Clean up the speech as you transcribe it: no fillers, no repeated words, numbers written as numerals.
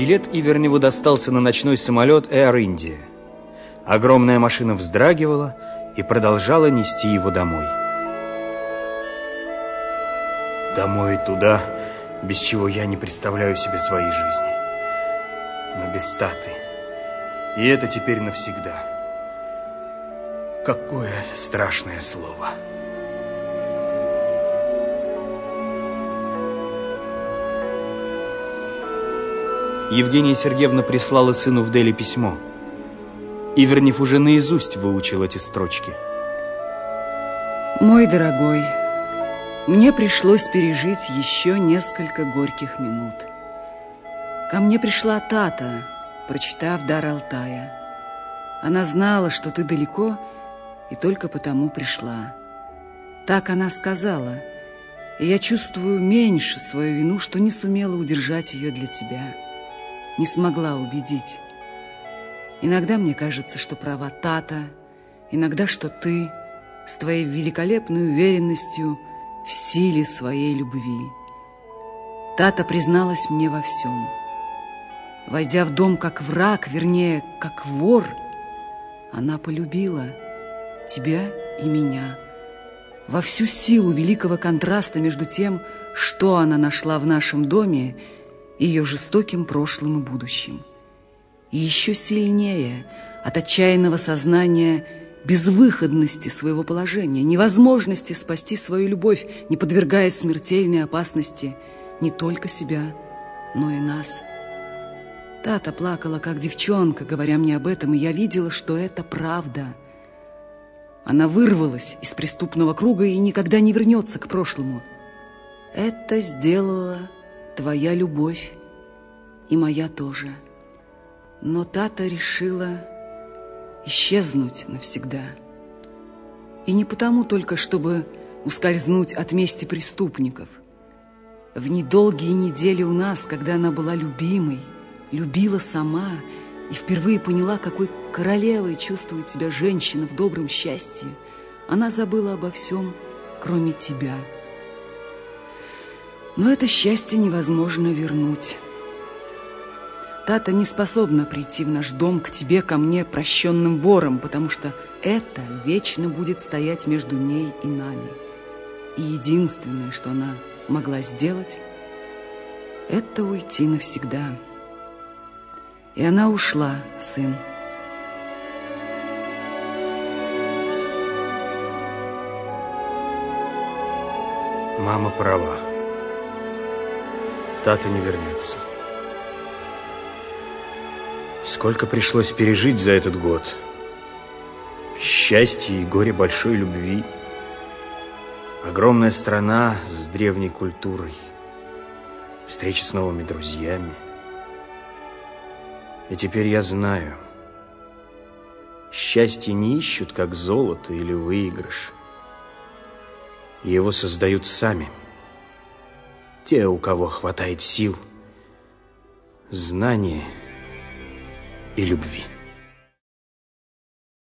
Билет Иверневу достался на ночной самолет Air India. Огромная машина вздрагивала и продолжала нести его домой. Домой туда, без чего я не представляю себе своей жизни. Но без Таты. И это теперь навсегда. Какое страшное слово. Евгения Сергеевна прислала сыну в Дели письмо. Ивернев уже наизусть выучил эти строчки. Мой дорогой, мне пришлось пережить еще несколько горьких минут. Ко мне пришла Тата, прочитав «Дар Алтая». Она знала, что ты далеко, и только потому пришла. Так она сказала, и я чувствую меньше свою вину, что не сумела удержать ее для тебя. Не смогла убедить. Иногда мне кажется, что права Тата, иногда, что ты с твоей великолепной уверенностью в силе своей любви. Тата призналась мне во всем. Войдя в дом как враг, вернее, как вор, она полюбила тебя и меня. Во всю силу великого контраста между тем, что она нашла в нашем доме, и ее жестоким прошлым и будущим. И еще сильнее от отчаянного сознания безвыходности своего положения, невозможности спасти свою любовь, не подвергаясь смертельной опасности не только себя, но и нас. Тата плакала, как девчонка, говоря мне об этом, и я видела, что это правда. Она вырвалась из преступного круга и никогда не вернется к прошлому. Это сделала твоя любовь и моя тоже. Но Тата решила исчезнуть навсегда. И не потому только, чтобы ускользнуть от мести преступников. В недолгие недели у нас, когда она была любимой, любила сама и впервые поняла, какой королевой чувствует себя женщина в добром счастье, она забыла обо всем, кроме тебя. Но это счастье невозможно вернуть. Тата не способна прийти в наш дом к тебе, ко мне, прощенным вором, потому что это вечно будет стоять между ней и нами. И единственное, что она могла сделать, это уйти навсегда. И она ушла, сын. Мама права. Тата не вернется. Сколько пришлось пережить за этот год. Счастье и горе большой любви. Огромная страна с древней культурой. Встречи с новыми друзьями. И теперь я знаю, счастье не ищут, как золото или выигрыш. Его создают сами. Те, у кого хватает сил, знания и любви.